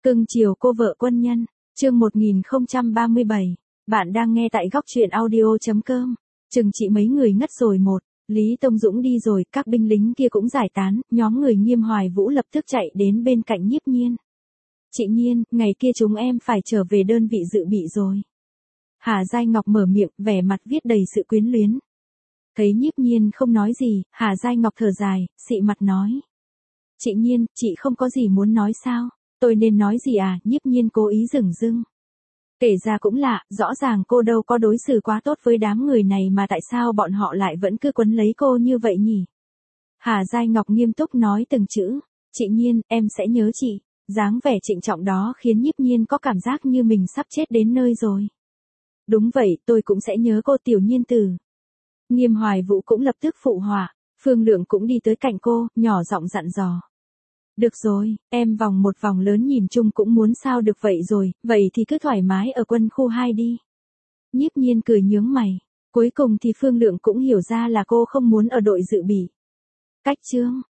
Cưng chiều cô vợ quân nhân, chương 1037. Bạn đang nghe tại góc truyện audio.com. Chừng chị mấy người ngất rồi một, Lý Tông Dũng đi rồi, các binh lính kia cũng giải tán, nhóm người Nghiêm Hoài Vũ lập tức chạy đến bên cạnh Nhiếp Nhiên. Chị Nhiên, ngày kia chúng em phải trở về đơn vị dự bị rồi. Hà Giai Ngọc mở miệng, vẻ mặt viết đầy sự quyến luyến. Thấy Nhiếp Nhiên không nói gì, Hà Giai Ngọc thở dài, xị mặt nói. Chị Nhiên, chị không có gì muốn nói sao? Tôi nên nói gì à? Nhiếp Nhiên cố ý dửng dưng. Kể ra cũng lạ, rõ ràng cô đâu có đối xử quá tốt với đám người này mà tại sao bọn họ lại vẫn cứ quấn lấy cô như vậy nhỉ? Hà Giai Ngọc nghiêm túc nói từng chữ. Chị Nhiên, em sẽ nhớ chị. Dáng vẻ trịnh trọng đó khiến Nhiếp Nhiên có cảm giác như mình sắp chết đến nơi rồi. Đúng vậy, tôi cũng sẽ nhớ cô Tiểu Nhiên tử. Nghiêm Hoài Vũ cũng lập tức phụ họa. Phương Lượng cũng đi tới cạnh cô, nhỏ giọng dặn dò. Được rồi, em vòng một vòng lớn nhìn chung cũng muốn sao được vậy rồi, vậy thì cứ thoải mái ở quân khu 2 đi. Nhiếp Nhiên cười nhướng mày. Cuối cùng thì Phương Lượng cũng hiểu ra là cô không muốn ở đội dự bị. Cách chương.